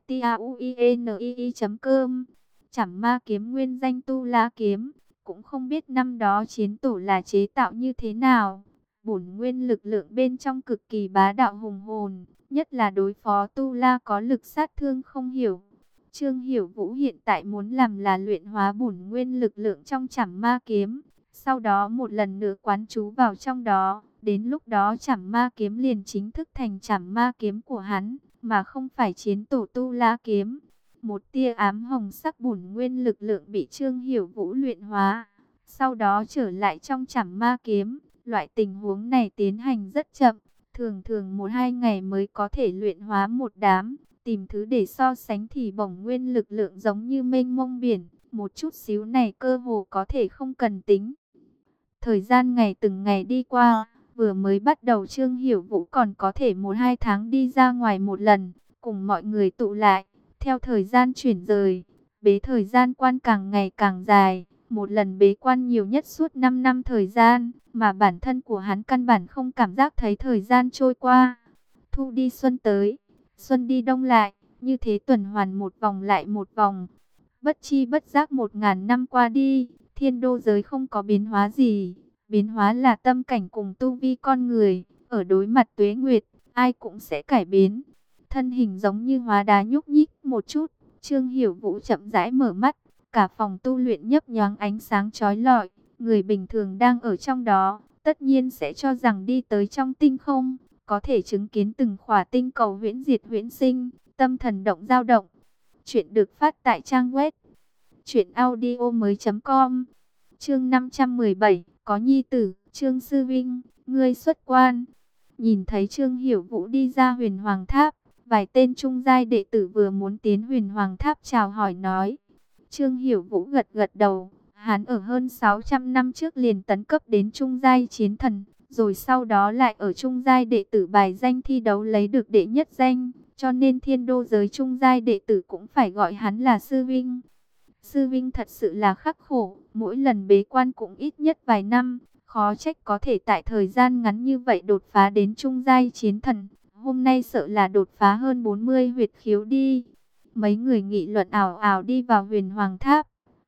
tauinii chấm com. Trảm Ma kiếm nguyên danh Tu La kiếm, cũng không biết năm đó chiến tổ là chế tạo như thế nào. Bổn nguyên lực lượng bên trong cực kỳ bá đạo hùng hồn, nhất là đối phó Tu La có lực sát thương không hiểu. Trương Hiểu Vũ hiện tại muốn làm là luyện hóa bổn nguyên lực lượng trong Trảm Ma kiếm, sau đó một lần nữa quán trú vào trong đó, đến lúc đó Trảm Ma kiếm liền chính thức thành Trảm Ma kiếm của hắn, mà không phải chiến tổ Tu La kiếm. Một tia ám hồng sắc bổn nguyên lực lượng bị Trương Hiểu Vũ luyện hóa, sau đó trở lại trong Trảm Ma kiếm. Loại tình huống này tiến hành rất chậm, thường thường một hai ngày mới có thể luyện hóa một đám. Tìm thứ để so sánh thì bổng nguyên lực lượng giống như mênh mông biển, một chút xíu này cơ hồ có thể không cần tính. Thời gian ngày từng ngày đi qua, vừa mới bắt đầu Trương Hiểu Vũ còn có thể một hai tháng đi ra ngoài một lần, cùng mọi người tụ lại. Theo thời gian chuyển rời, bế thời gian quan càng ngày càng dài, một lần bế quan nhiều nhất suốt năm năm thời gian, mà bản thân của hắn căn bản không cảm giác thấy thời gian trôi qua. Thu đi xuân tới, xuân đi đông lại, như thế tuần hoàn một vòng lại một vòng. Bất chi bất giác một ngàn năm qua đi, Thiên Đô giới không có biến hóa gì. Biến hóa là tâm cảnh cùng tu vi con người, ở đối mặt tuế nguyệt, ai cũng sẽ cải biến. Thân hình giống như hóa đá nhúc nhích một chút, Trương Hiểu Vũ chậm rãi mở mắt, cả phòng tu luyện nhấp nhoáng ánh sáng chói lọi. Người bình thường đang ở trong đó, tất nhiên sẽ cho rằng đi tới trong tinh không, có thể chứng kiến từng khỏa tinh cầu huyễn diệt huyễn sinh, tâm thần động dao động. Chuyện được phát tại trang web Chuyện audio mới com. Chương năm trăm mười bảy, có nhi tử. Trương sư vinh, ngươi xuất quan. Nhìn thấy Trương Hiểu Vũ đi ra Huyền Hoàng Tháp, vài tên trung giai đệ tử vừa muốn tiến Huyền Hoàng Tháp chào hỏi nói. Trương Hiểu Vũ gật gật đầu, hắn ở hơn sáu trăm năm trước liền tấn cấp đến trung giai chiến thần, rồi sau đó lại ở trung giai đệ tử bài danh thi đấu lấy được đệ nhất danh, cho nên thiên đô giới trung giai đệ tử cũng phải gọi hắn là sư vinh. Sư vinh thật sự là khắc khổ, mỗi lần bế quan cũng ít nhất vài năm, khó trách có thể tại thời gian ngắn như vậy đột phá đến trung giai chiến thần. Hôm nay sợ là đột phá hơn bốn mươi huyệt khiếu đi. Mấy người nghị luận ảo ảo đi vào Huyền Hoàng Tháp.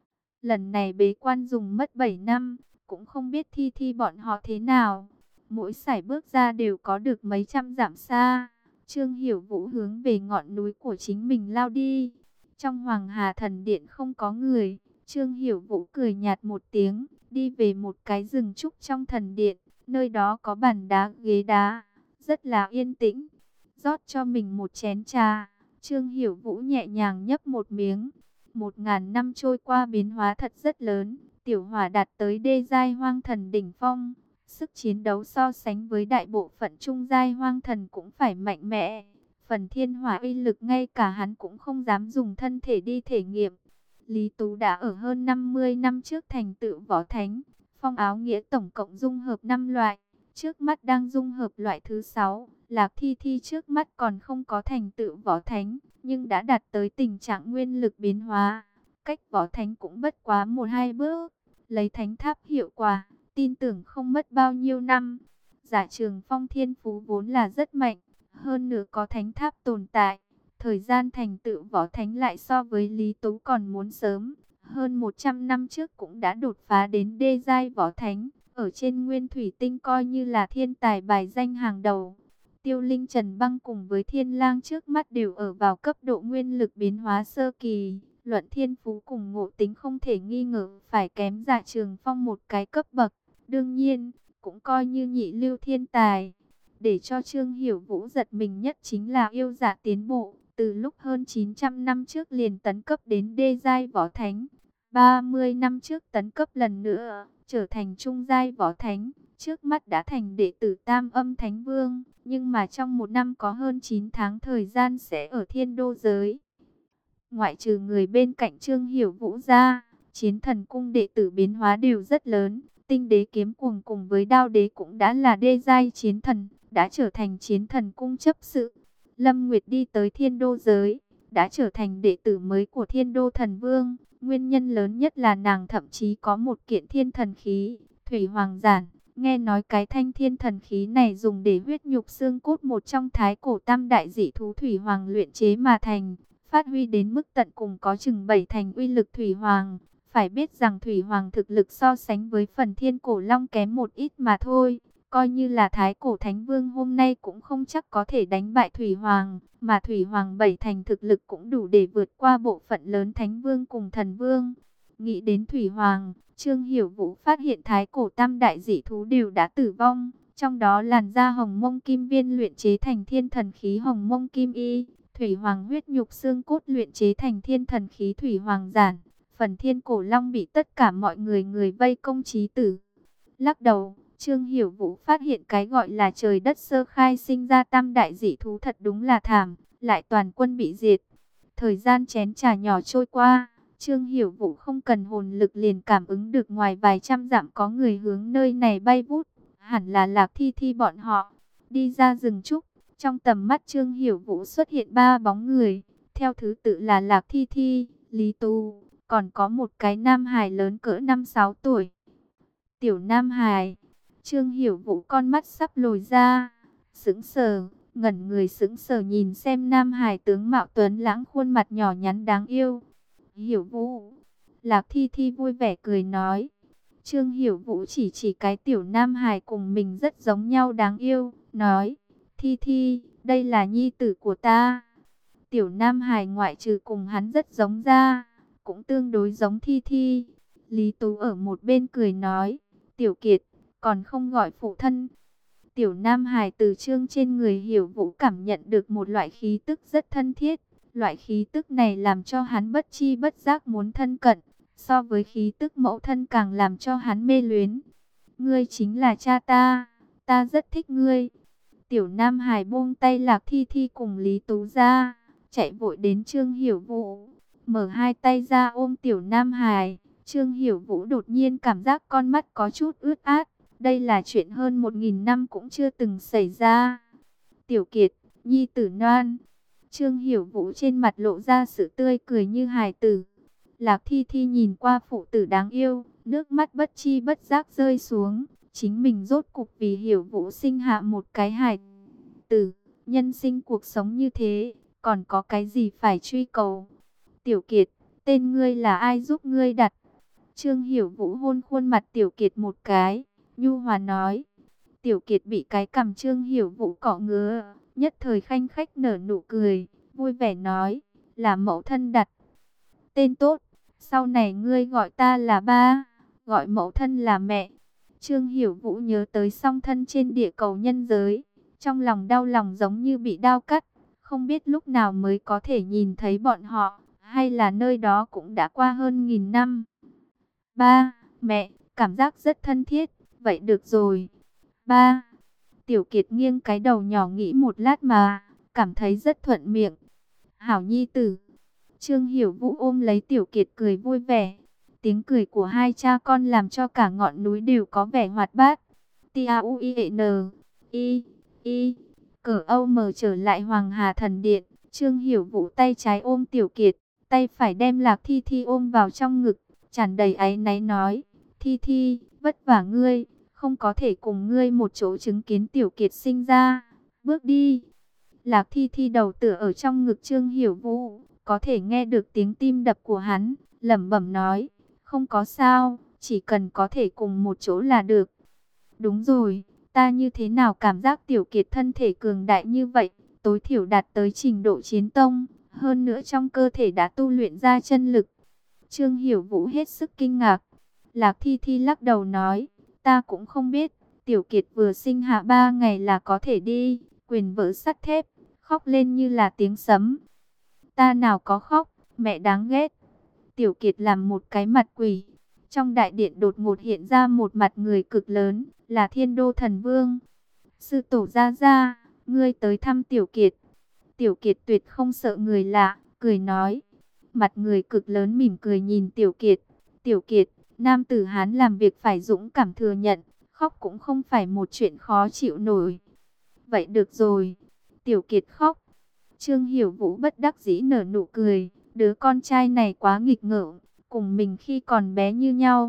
Lần này bế quan dùng mất bảy năm, cũng không biết Thi Thi bọn họ thế nào. Mỗi sải bước ra đều có được mấy trăm dặm xa. Trương Hiểu Vũ hướng về ngọn núi của chính mình lao đi. Trong Hoàng Hà Thần Điện không có người. Trương Hiểu Vũ cười nhạt một tiếng, đi về một cái rừng trúc trong thần điện. Nơi đó có bàn đá ghế đá, rất là yên tĩnh. Rót cho mình một chén trà, Trương Hiểu Vũ nhẹ nhàng nhấp một miếng. Một ngàn năm trôi qua biến hóa thật rất lớn. Tiểu hỏa đạt tới đê giai hoang thần đỉnh phong. Sức chiến đấu so sánh với đại bộ phận trung giai hoang thần cũng phải mạnh mẽ. Phần thiên hỏa uy lực ngay cả hắn cũng không dám dùng thân thể đi thể nghiệm. Lý Tú đã ở hơn năm mươi năm trước thành tựu võ thánh. Phong áo nghĩa tổng cộng dung hợp năm loại. Trước mắt đang dung hợp loại thứ sáu. Lạc Thi Thi trước mắt còn không có thành tựu võ thánh, nhưng đã đạt tới tình trạng nguyên lực biến hóa. Cách võ thánh cũng bất quá một hai bước. Lấy thánh tháp hiệu quả, tin tưởng không mất bao nhiêu năm. Giả Trường Phong thiên phú vốn là rất mạnh, hơn nữa có thánh tháp tồn tại. Thời gian thành tựu võ thánh lại so với Lý Tú còn muốn sớm. Hơn một trăm năm trước cũng đã đột phá đến đê giai võ thánh. Ở trên nguyên thủy tinh coi như là thiên tài bài danh hàng đầu. Tiêu Linh Trần Băng cùng với Thiên Lang trước mắt đều ở vào cấp độ nguyên lực biến hóa sơ kỳ. Luận thiên phú cùng ngộ tính không thể nghi ngờ phải kém Dạ Trường Phong một cái cấp bậc. Đương nhiên, cũng coi như nhị lưu thiên tài. Để cho Trương Hiểu Vũ giật mình nhất chính là yêu dạ tiến bộ. Từ lúc hơn chín trăm năm trước liền tấn cấp đến đê giai võ thánh. ba mươi năm trước tấn cấp lần nữa, trở thành trung giai võ thánh. Trước mắt đã thành đệ tử Tam Âm Thánh Vương. Nhưng mà trong một năm có hơn chín tháng thời gian sẽ ở thiên đô giới. Ngoại trừ người bên cạnh Trương Hiểu Vũ ra, chiến thần cung đệ tử biến hóa đều rất lớn. Tinh đế kiếm cuồng cùng với đao đế cũng đã là đê giai chiến thần, đã trở thành chiến thần cung chấp sự. Lâm Nguyệt đi tới thiên đô giới, đã trở thành đệ tử mới của thiên đô thần vương. Nguyên nhân lớn nhất là nàng thậm chí có một kiện thiên thần khí, Thủy Hoàng Giản. Nghe nói cái thanh thiên thần khí này dùng để huyết nhục xương cốt một trong thái cổ tam đại dị thú Thủy Hoàng luyện chế mà thành. Phát huy đến mức tận cùng có chừng bảy thành uy lực Thủy Hoàng. Phải biết rằng Thủy Hoàng thực lực so sánh với phần thiên cổ long kém một ít mà thôi. Coi như là thái cổ thánh vương hôm nay cũng không chắc có thể đánh bại Thủy Hoàng. Mà Thủy Hoàng bảy thành thực lực cũng đủ để vượt qua bộ phận lớn thánh vương cùng thần vương. Nghĩ đến Thủy Hoàng, Trương Hiểu Vũ phát hiện thái cổ tam đại dị thú đều đã tử vong. Trong đó làn da hồng mông kim viên luyện chế thành thiên thần khí hồng mông kim y. Thủy Hoàng huyết nhục xương cốt luyện chế thành thiên thần khí Thủy Hoàng Giản. Phần thiên cổ long bị tất cả mọi người người vây công chí tử. Lắc đầu, Trương Hiểu Vũ phát hiện cái gọi là trời đất sơ khai sinh ra tam đại dị thú thật đúng là thảm, lại toàn quân bị diệt. Thời gian chén trà nhỏ trôi qua, Trương Hiểu Vũ không cần hồn lực liền cảm ứng được ngoài vài trăm dặm có người hướng nơi này bay vút, hẳn là Lạc Thi Thi bọn họ. Đi ra rừng trúc, trong tầm mắt Trương Hiểu Vũ xuất hiện ba bóng người, theo thứ tự là Lạc Thi Thi, Lý Tú, còn có một cái nam hài lớn cỡ năm sáu tuổi. Tiểu nam hài, Trương Hiểu Vũ con mắt sắp lồi ra, sững sờ, ngẩn người sững sờ nhìn xem nam hài tướng mạo tuấn lãng khuôn mặt nhỏ nhắn đáng yêu. Hiểu Vũ, Lạc Thi Thi vui vẻ cười nói. Trương Hiểu Vũ chỉ chỉ cái tiểu nam hài cùng mình rất giống nhau đáng yêu, nói, Thi Thi, đây là nhi tử của ta. Tiểu nam hài ngoại trừ cùng hắn rất giống ra, cũng tương đối giống Thi Thi. Lý Tú ở một bên cười nói, Tiểu Kiệt, còn không gọi phụ thân. Tiểu nam hài từ Trương trên người Hiểu Vũ cảm nhận được một loại khí tức rất thân thiết, Loại khí tức này làm cho hắn bất chi bất giác muốn thân cận, so với khí tức mẫu thân càng làm cho hắn mê luyến. Ngươi chính là cha ta, ta rất thích ngươi. Tiểu Nam Hải buông tay Lạc Thi Thi cùng Lý Tú ra, chạy vội đến Trương Hiểu Vũ, mở hai tay ra ôm Tiểu Nam Hải. Trương Hiểu Vũ đột nhiên cảm giác con mắt có chút ướt át, đây là chuyện hơn một nghìn năm cũng chưa từng xảy ra. Tiểu Kiệt, nhi tử Noan. Trương Hiểu Vũ trên mặt lộ ra sự tươi cười như hài tử. Lạc Thi Thi nhìn qua phụ tử đáng yêu, nước mắt bất chi bất giác rơi xuống. Chính mình rốt cục vì Hiểu Vũ sinh hạ một cái hài tử. Nhân sinh cuộc sống như thế, còn có cái gì phải truy cầu? Tiểu Kiệt, tên ngươi là ai giúp ngươi đặt? Trương Hiểu Vũ hôn khuôn mặt Tiểu Kiệt một cái, nhu hòa nói. Tiểu Kiệt bị cái cằm Trương Hiểu Vũ cọ ngứa, nhất thời khanh khách nở nụ cười, vui vẻ nói, là mẫu thân đặt. Tên tốt, sau này ngươi gọi ta là ba, gọi mẫu thân là mẹ. Trương Hiểu Vũ nhớ tới song thân trên địa cầu nhân giới, trong lòng đau lòng giống như bị đao cắt, không biết lúc nào mới có thể nhìn thấy bọn họ, hay là nơi đó cũng đã qua hơn nghìn năm. Ba, mẹ, cảm giác rất thân thiết, vậy được rồi. Ba, Tiểu Kiệt nghiêng cái đầu nhỏ nghĩ một lát mà, cảm thấy rất thuận miệng. Hảo nhi tử. Trương Hiểu Vũ ôm lấy Tiểu Kiệt cười vui vẻ. Tiếng cười của hai cha con làm cho cả ngọn núi đều có vẻ hoạt bát. T-A-U-I-E-N I I Cờ Âu mở trở lại Hoàng Hà Thần Điện. Trương Hiểu Vũ tay trái ôm Tiểu Kiệt, tay phải đem Lạc Thi Thi ôm vào trong ngực, tràn đầy áy náy nói. Thi Thi, vất vả ngươi, không có thể cùng ngươi một chỗ chứng kiến Tiểu Kiệt sinh ra. Bước đi. Lạc Thi Thi đầu tựa ở trong ngực Trương Hiểu Vũ, có thể nghe được tiếng tim đập của hắn, lẩm bẩm nói, không có sao, chỉ cần có thể cùng một chỗ là được. Đúng rồi, ta như thế nào cảm giác Tiểu Kiệt thân thể cường đại như vậy, tối thiểu đạt tới trình độ chiến tông, hơn nữa trong cơ thể đã tu luyện ra chân lực. Trương Hiểu Vũ hết sức kinh ngạc. Lạc Thi Thi lắc đầu nói, ta cũng không biết, Tiểu Kiệt vừa sinh hạ ba ngày là có thể đi, quyền vỡ sắt thép, khóc lên như là tiếng sấm. Ta nào có khóc, mẹ đáng ghét. Tiểu Kiệt làm một cái mặt quỷ. Trong đại điện đột ngột hiện ra một mặt người cực lớn, là Thiên Đô Thần Vương. Sư tổ gia gia, ngươi tới thăm Tiểu Kiệt. Tiểu Kiệt tuyệt không sợ người lạ, cười nói. Mặt người cực lớn mỉm cười nhìn Tiểu Kiệt. Tiểu Kiệt, nam tử Hán làm việc phải dũng cảm thừa nhận, khóc cũng không phải một chuyện khó chịu nổi. Vậy được rồi. Tiểu Kiệt khóc. Trương Hiểu Vũ bất đắc dĩ nở nụ cười, đứa con trai này quá nghịch ngợm, cùng mình khi còn bé như nhau.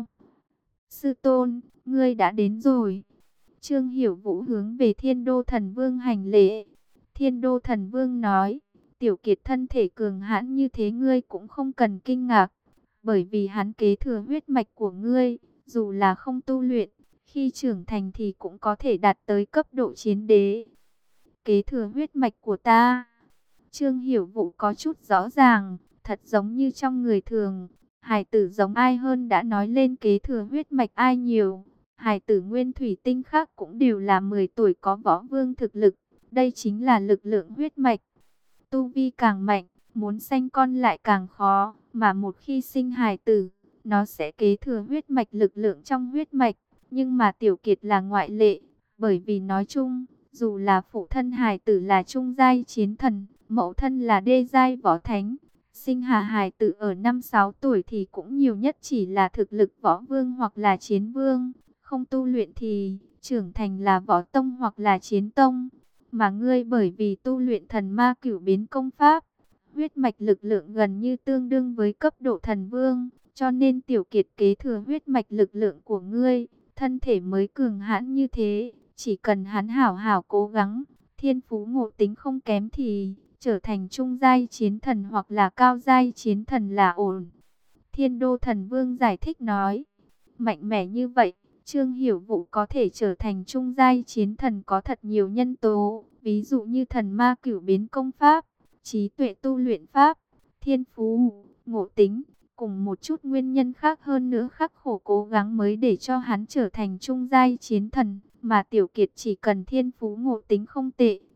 Sư tôn, ngươi đã đến rồi. Trương Hiểu Vũ hướng về Thiên Đô Thần Vương hành lễ. Thiên Đô Thần Vương nói, Tiểu Kiệt thân thể cường hãn như thế ngươi cũng không cần kinh ngạc, bởi vì hắn kế thừa huyết mạch của ngươi, dù là không tu luyện, khi trưởng thành thì cũng có thể đạt tới cấp độ chiến đế. Kế thừa huyết mạch của ta. Trương Hiểu Vũ có chút rõ ràng, thật giống như trong người thường, hài tử giống ai hơn đã nói lên kế thừa huyết mạch ai nhiều. Hài tử nguyên thủy tinh khác cũng đều là mười tuổi có võ vương thực lực, đây chính là lực lượng huyết mạch. Tu vi càng mạnh, muốn sanh con lại càng khó, mà một khi sinh hài tử, nó sẽ kế thừa huyết mạch lực lượng trong huyết mạch. Nhưng mà Tiểu Kiệt là ngoại lệ, bởi vì nói chung, dù là phụ thân hài tử là trung giai chiến thần, mẫu thân là đê giai võ thánh, sinh hạ hài tử ở năm sáu tuổi thì cũng nhiều nhất chỉ là thực lực võ vương hoặc là chiến vương, không tu luyện thì trưởng thành là võ tông hoặc là chiến tông. Mà ngươi bởi vì tu luyện thần ma cửu biến công pháp, huyết mạch lực lượng gần như tương đương với cấp độ thần vương, cho nên Tiểu Kiệt kế thừa huyết mạch lực lượng của ngươi, thân thể mới cường hãn như thế. Chỉ cần hắn hảo hảo cố gắng, thiên phú ngộ tính không kém thì trở thành trung giai chiến thần hoặc là cao giai chiến thần là ổn. Thiên Đô Thần Vương giải thích nói, mạnh mẽ như vậy, Trương Hiểu Vũ có thể trở thành trung giai chiến thần có thật nhiều nhân tố, ví dụ như thần ma cửu biến công pháp, trí tuệ tu luyện pháp, thiên phú, ngộ tính, cùng một chút nguyên nhân khác hơn nữa khắc khổ cố gắng mới để cho hắn trở thành trung giai chiến thần. Mà Tiểu Kiệt chỉ cần thiên phú ngộ tính không tệ,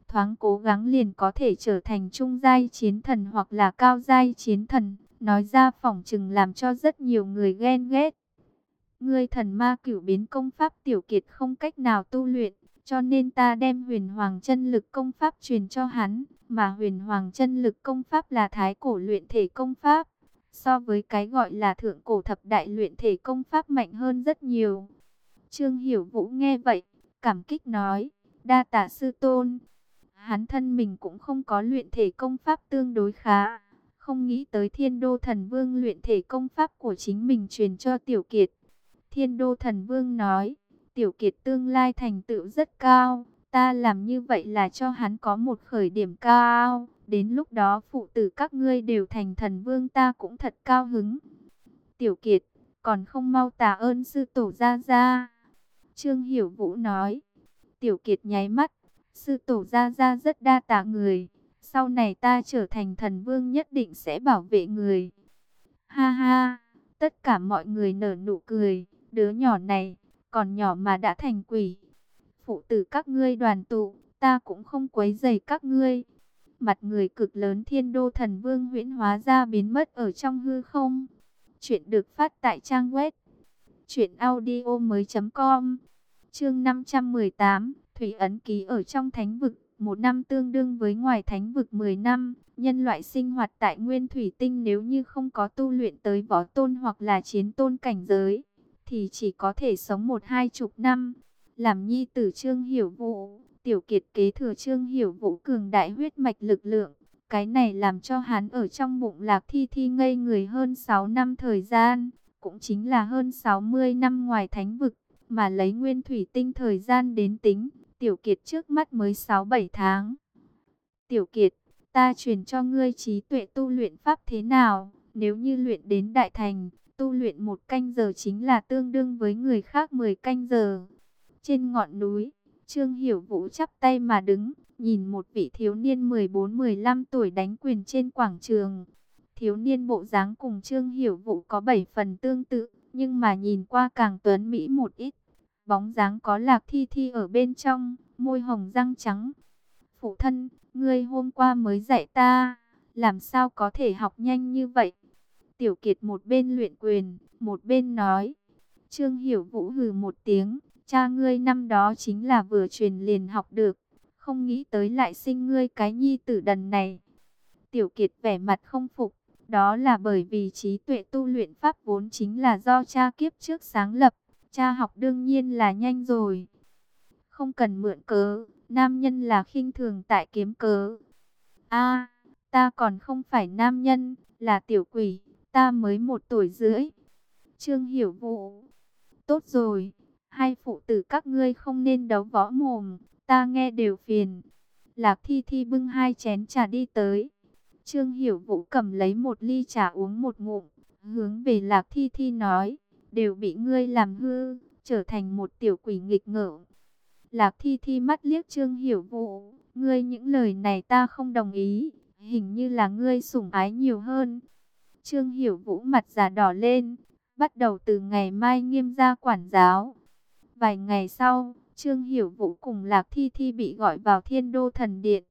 thoáng cố gắng liền có thể trở thành trung giai chiến thần hoặc là cao giai chiến thần, nói ra phỏng chừng làm cho rất nhiều người ghen ghét. Ngươi thần ma cửu biến công pháp Tiểu Kiệt không cách nào tu luyện, cho nên ta đem huyền hoàng chân lực công pháp truyền cho hắn, mà huyền hoàng chân lực công pháp là thái cổ luyện thể công pháp. So với cái gọi là thượng cổ thập đại luyện thể công pháp mạnh hơn rất nhiều. Trương Hiểu Vũ nghe vậy, cảm kích nói, đa tạ sư tôn. Hắn thân mình cũng không có luyện thể công pháp tương đối khá, không nghĩ tới Thiên Đô Thần Vương luyện thể công pháp của chính mình truyền cho Tiểu Kiệt. Thiên Đô Thần Vương nói, Tiểu Kiệt tương lai thành tựu rất cao, ta làm như vậy là cho hắn có một khởi điểm cao, đến lúc đó phụ tử các ngươi đều thành thần vương ta cũng thật cao hứng. Tiểu Kiệt, còn không mau tạ ơn sư tổ gia gia. Trương Hiểu Vũ nói. Tiểu Kiệt nháy mắt, sư tổ gia gia rất đa tạ người, sau này ta trở thành thần vương nhất định sẽ bảo vệ người. Ha ha, tất cả mọi người nở nụ cười, đứa nhỏ này, còn nhỏ mà đã thành quỷ. Phụ tử các ngươi đoàn tụ, ta cũng không quấy rầy các ngươi. Mặt người cực lớn Thiên Đô Thần Vương huyễn hóa ra biến mất ở trong hư không. Chuyện được phát tại trang web truyện audio mới chấm com. Chương năm trăm mười tám, Thủy ấn ký ở trong thánh vực, một năm tương đương với ngoài thánh vực mười năm. Nhân loại sinh hoạt tại nguyên thủy tinh nếu như không có tu luyện tới võ tôn hoặc là chiến tôn cảnh giới, thì chỉ có thể sống một hai chục năm. Làm nhi tử Trương Hiểu Vũ, Tiểu Kiệt kế thừa Trương Hiểu Vũ cường đại huyết mạch lực lượng. Cái này làm cho hắn ở trong bụng Lạc Thi Thi ngây người hơn sáu năm thời gian, cũng chính là hơn sáu mươi năm ngoài thánh vực. Mà lấy nguyên thủy tinh thời gian đến tính, Tiểu Kiệt trước mắt mới sáu bảy tháng. Tiểu Kiệt, ta truyền cho ngươi trí tuệ tu luyện pháp thế nào? Nếu như luyện đến đại thành, tu luyện một canh giờ chính là tương đương với người khác mười canh giờ. Trên ngọn núi, Trương Hiểu Vũ chắp tay mà đứng, nhìn một vị thiếu niên mười bốn mười lăm tuổi đánh quyền trên quảng trường. Thiếu niên bộ dáng cùng Trương Hiểu Vũ có bảy phần tương tự, nhưng mà nhìn qua càng tuấn mỹ một ít. Bóng dáng có Lạc Thi Thi ở bên trong, môi hồng răng trắng. Phụ thân, ngươi hôm qua mới dạy ta, làm sao có thể học nhanh như vậy? Tiểu Kiệt một bên luyện quyền, một bên nói. Trương Hiểu Vũ hừ một tiếng, cha ngươi năm đó chính là vừa truyền liền học được, không nghĩ tới lại sinh ngươi cái nhi tử đần này. Tiểu Kiệt vẻ mặt không phục, đó là bởi vì trí tuệ tu luyện pháp vốn chính là do cha kiếp trước sáng lập, cha học đương nhiên là nhanh rồi. Không cần mượn cớ, nam nhân là khinh thường tại kiếm cớ. A, ta còn không phải nam nhân, là tiểu quỷ, ta mới một tuổi rưỡi. Trương Hiểu Vũ, tốt rồi, hai phụ tử các ngươi không nên đấu võ mồm, ta nghe đều phiền. Lạc Thi Thi bưng hai chén trà đi tới. Trương Hiểu Vũ cầm lấy một ly trà uống một ngụm, hướng về Lạc Thi Thi nói, đều bị ngươi làm hư, trở thành một tiểu quỷ nghịch ngợm. Lạc Thi Thi mắt liếc Trương Hiểu Vũ, ngươi những lời này ta không đồng ý, hình như là ngươi sủng ái nhiều hơn. Trương Hiểu Vũ mặt già đỏ lên, bắt đầu từ ngày mai nghiêm gia quản giáo. Vài ngày sau, Trương Hiểu Vũ cùng Lạc Thi Thi bị gọi vào Thiên Đô Thần Điện.